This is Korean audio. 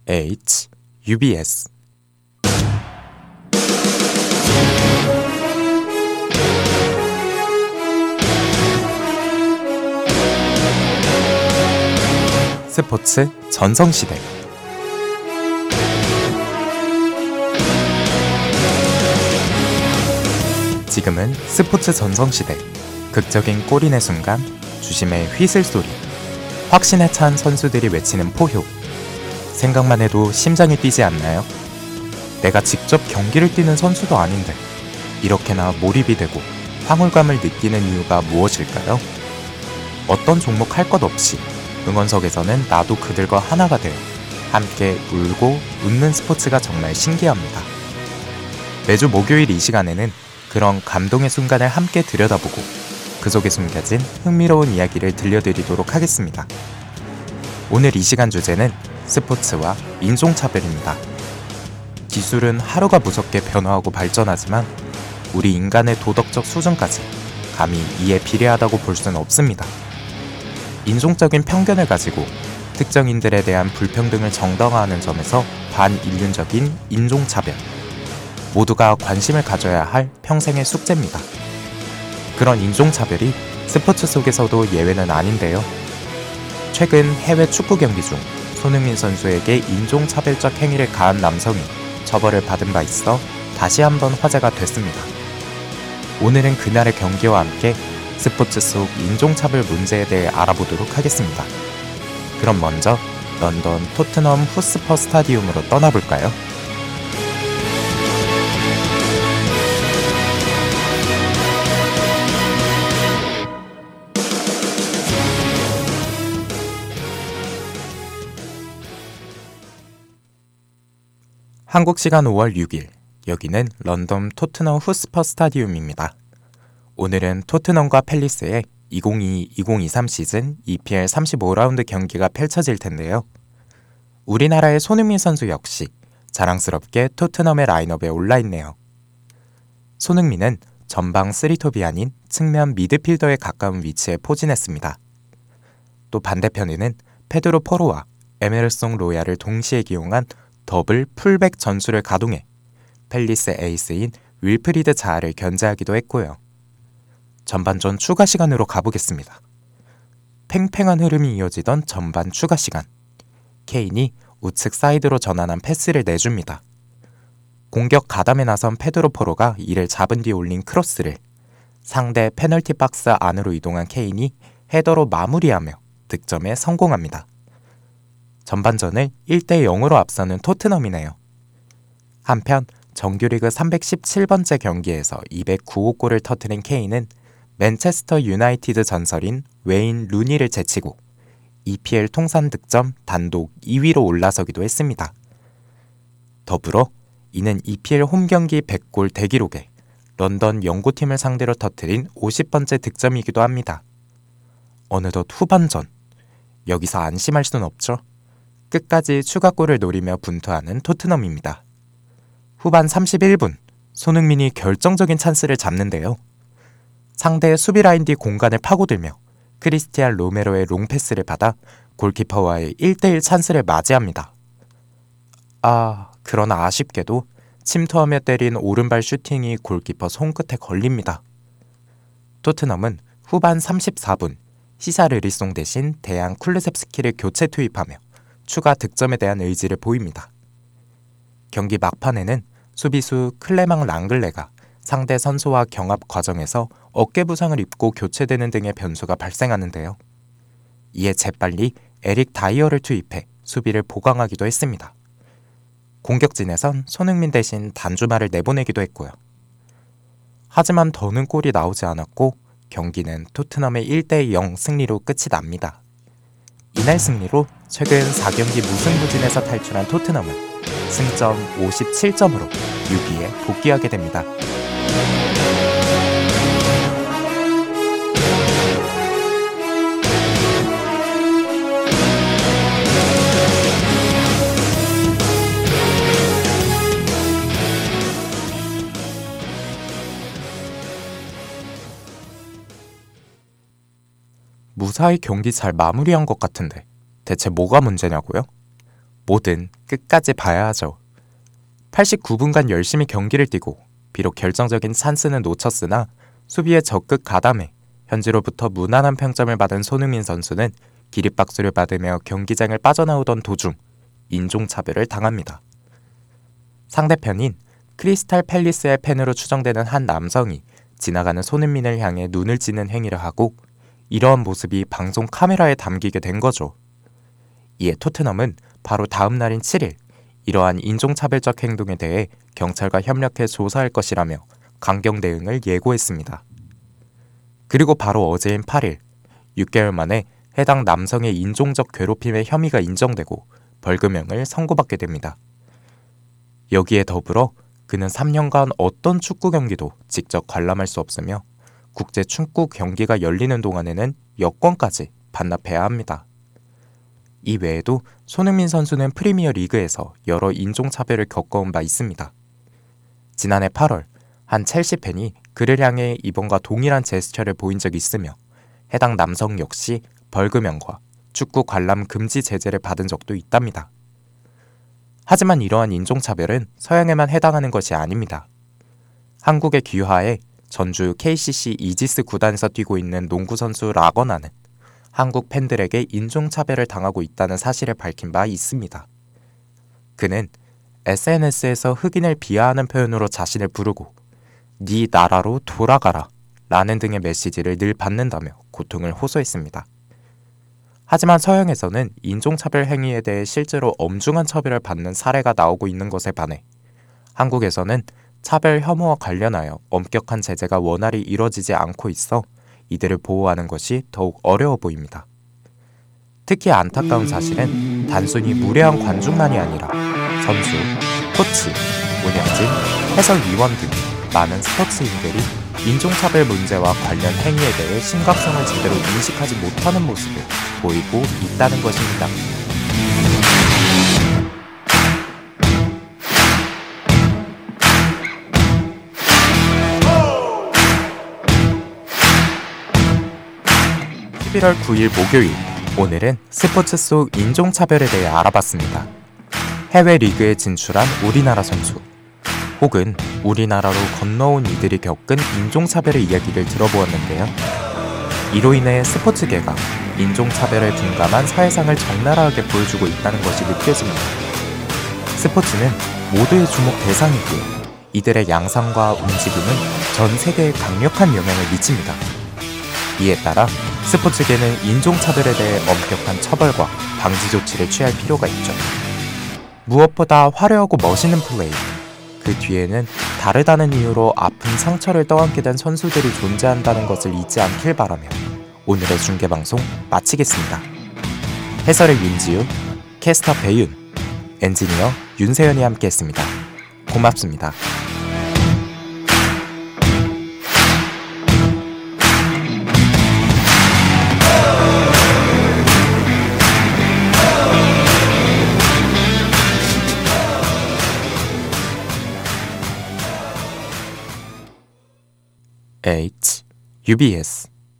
H, UBS. 스포츠 전성시대. 지금은 스포츠 전성시대. 극적인 골인의 순간, 주심의 휘슬 소리, 확신에 찬 선수들이 외치는 포효. 생각만 해도 심장이 뛰지 않나요? 내가 직접 경기를 뛰는 선수도 아닌데 이렇게나 몰입이 되고 황홀감을 느끼는 이유가 무엇일까요? 어떤 종목 할 것 없이 응원석에서는 나도 그들과 하나가 되어 함께 울고 웃는 스포츠가 정말 신기합니다. 매주 목요일 이 시간에는 그런 감동의 순간을 함께 들여다보고 그 속에 숨겨진 흥미로운 이야기를 들려드리도록 하겠습니다. 오늘 이 시간 주제는 스포츠와 인종차별입니다. 기술은 하루가 무섭게 변화하고 발전하지만 우리 인간의 도덕적 수준까지 감히 이에 비례하다고 볼 수는 없습니다. 인종적인 편견을 가지고 특정인들에 대한 불평등을 정당화하는 점에서 반인륜적인 인종차별. 모두가 관심을 가져야 할 평생의 숙제입니다. 그런 인종차별이 스포츠 속에서도 예외는 아닌데요. 최근 해외 축구 경기 중 손흥민 선수에게 인종차별적 행위를 가한 남성이 처벌을 받은 바 있어 다시 한번 화제가 됐습니다. 오늘은 그날의 경기와 함께 스포츠 속 인종차별 문제에 대해 알아보도록 하겠습니다. 그럼 먼저 런던 토트넘 후스퍼 스타디움으로 떠나볼까요? 한국 시간 5월 6일, 여기는 런던 토트넘 후스퍼 스타디움입니다. 오늘은 토트넘과 팰리스의 2022-2023 시즌 EPL 35라운드 경기가 펼쳐질 텐데요. 우리나라의 손흥민 선수 역시 자랑스럽게 토트넘의 라인업에 올라있네요. 손흥민은 전방 3톱이 아닌 측면 미드필더에 가까운 위치에 포진했습니다. 또 반대편에는 페드로 포로와 에메르송 로얄을 동시에 기용한 더블 풀백 전술을 가동해 팰리스 에이스인 윌프리드 자하를 견제하기도 했고요. 전반전 추가 시간으로 가보겠습니다. 팽팽한 흐름이 이어지던 전반 추가 시간. 케인이 우측 사이드로 전환한 패스를 내줍니다. 공격 가담에 나선 페드로 포로가 이를 잡은 뒤 올린 크로스를 상대 페널티 박스 안으로 이동한 케인이 헤더로 마무리하며 득점에 성공합니다. 전반전을 1대0으로 앞서는 토트넘이네요. 한편 정규리그 317번째 경기에서 209호 골을 터뜨린 케인은 맨체스터 유나이티드 전설인 웨인 루니를 제치고 EPL 통산 득점 단독 2위로 올라서기도 했습니다. 더불어 이는 EPL 홈경기 100골 대기록에 런던 연고팀을 상대로 터뜨린 50번째 득점이기도 합니다. 어느덧 후반전, 여기서 안심할 순 없죠. 끝까지 추가골을 노리며 분투하는 토트넘입니다. 후반 31분, 손흥민이 결정적인 찬스를 잡는데요. 상대의 수비라인 뒤 공간을 파고들며 크리스티안 로메로의 롱패스를 받아 골키퍼와의 1대1 찬스를 맞이합니다. 그러나 아쉽게도 침투하며 때린 오른발 슈팅이 골키퍼 손끝에 걸립니다. 토트넘은 후반 34분, 히사르리송 대신 데얀 쿨루셉스키를 교체 투입하며 추가 득점에 대한 의지를 보입니다. 경기 막판에는 수비수 클레망 랑글레가 상대 선수와 경합 과정에서 어깨 부상을 입고 교체되는 등의 변수가 발생하는데요. 이에 재빨리 에릭 다이어를 투입해 수비를 보강하기도 했습니다. 공격진에선 손흥민 대신 단주마를 내보내기도 했고요. 하지만 더는 골이 나오지 않았고 경기는 토트넘의 1대0 승리로 끝이 납니다. 이날 승리로 최근 4경기 무승부진에서 탈출한 토트넘은 승점 57점으로 6위에 복귀하게 됩니다. 무사히 경기 잘 마무리한 것 같은데 대체 뭐가 문제냐고요? 뭐든 끝까지 봐야 하죠. 89분간 열심히 경기를 뛰고 비록 결정적인 찬스는 놓쳤으나 수비에 적극 가담해 현지로부터 무난한 평점을 받은 손흥민 선수는 기립박수를 받으며 경기장을 빠져나오던 도중 인종차별을 당합니다. 상대편인 크리스탈 팰리스의 팬으로 추정되는 한 남성이 지나가는 손흥민을 향해 눈을 찌는 행위를 하고 이러한 모습이 방송 카메라에 담기게 된 거죠. 이에 토트넘은 바로 다음 날인 7일 이러한 인종차별적 행동에 대해 경찰과 협력해 조사할 것이라며 강경 대응을 예고했습니다. 그리고 바로 어제인 8일 6개월 만에 해당 남성의 인종적 괴롭힘의 혐의가 인정되고 벌금형을 선고받게 됩니다. 여기에 더불어 그는 3년간 어떤 축구 경기도 직접 관람할 수 없으며 국제 축구 경기가 열리는 동안에는 여권까지 반납해야 합니다. 이 외에도 손흥민 선수는 프리미어 리그에서 여러 인종차별을 겪어온 바 있습니다. 지난해 8월 한 첼시 팬이 그를 향해 이번과 동일한 제스처를 보인 적이 있으며 해당 남성 역시 벌금형과 축구 관람 금지 제재를 받은 적도 있답니다. 하지만 이러한 인종차별은 서양에만 해당하는 것이 아닙니다. 한국에 귀화해 전주 KCC 이지스 구단에서 뛰고 있는 농구선수 라거나는 한국 팬들에게 인종차별을 당하고 있다는 사실을 밝힌 바 있습니다. 그는 SNS에서 흑인을 비하하는 표현으로 자신을 부르고 네 나라로 돌아가라 라는 등의 메시지를 늘 받는다며 고통을 호소했습니다. 하지만 서양에서는 인종차별 행위에 대해 실제로 엄중한 처벌을 받는 사례가 나오고 있는 것에 반해 한국에서는 차별 혐오와 관련하여 엄격한 제재가 원활히 이뤄지지 않고 있어 이들을 보호하는 것이 더욱 어려워 보입니다. 특히 안타까운 사실은 단순히 무례한 관중만이 아니라 선수, 코치, 운영진, 해설위원 등 많은 스포츠인들이 인종차별 문제와 관련 행위에 대해 심각성을 제대로 인식하지 못하는 모습을 보이고 있다는 것입니다. (11월 9일) 목요일, 오늘은 스포츠 속 인종차별에 대해 알아봤습니다. 해외 리그에 진출한 우리나라 선수 혹은 우리나라로 건너온 이들이 겪은 인종차별의 이야기를 들어보았는데요. 이로 인해 스포츠계가 인종차별에 둔감한 사회상을 적나라하게 보여주고 있다는 것이 느껴집니다. 스포츠는 모두의 주목 대상이고요. 이들의 양상과 움직임은 전 세계에 강력한 영향을 미칩니다. 이에 따라 스포츠계는 인종차별에 대해 엄격한 처벌과 방지 조치를 취할 필요가 있죠. 무엇보다 화려하고 멋있는 플레이, 그 뒤에는 다르다는 이유로 아픈 상처를 떠안게 된 선수들이 존재한다는 것을 잊지 않길 바라며 오늘의 중계방송 마치겠습니다. 해설의 윤지우, 캐스터 배윤, 엔지니어 윤세연이 함께했습니다. 고맙습니다. UBS